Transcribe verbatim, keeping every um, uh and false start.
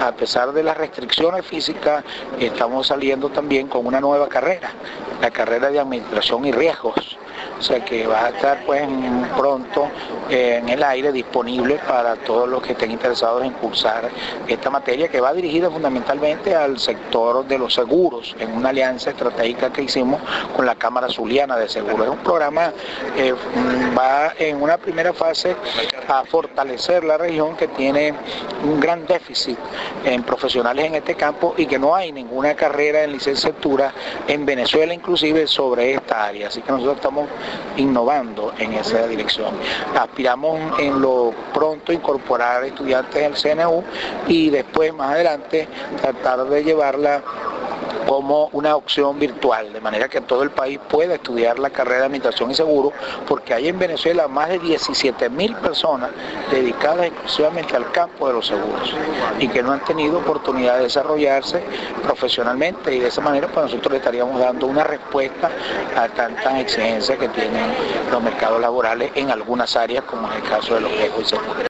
a pesar de las restricciones físicas, estamos saliendo también con una nueva carrera, la carrera de Administración y Riesgos. O sea que va a estar pues pronto eh, en el aire disponible para todos los que estén interesados en cursar esta materia, que va dirigida fundamentalmente al sector de los seguros, en una alianza estratégica que hicimos con la Cámara Zuliana de Seguros. Es un programa que eh, va en una primera fase a fortalecer la región, que tiene un gran déficit en profesionales en este campo y que no hay ninguna carrera en licenciatura en Venezuela inclusive sobre esta área. Así que nosotros estamos innovando en esa dirección. Aspiramos en lo pronto incorporar estudiantes del C N U y después más adelante tratar de llevarla como una opción virtual, de manera que todo el país pueda estudiar la carrera de Administración y Seguro, porque hay en Venezuela más de diecisiete mil personas dedicadas exclusivamente al campo de los seguros y que no han tenido oportunidad de desarrollarse profesionalmente, y de esa manera pues nosotros le estaríamos dando una respuesta a tantas exigencias que tienen los mercados laborales en algunas áreas, como en el caso de los riesgos y seguros.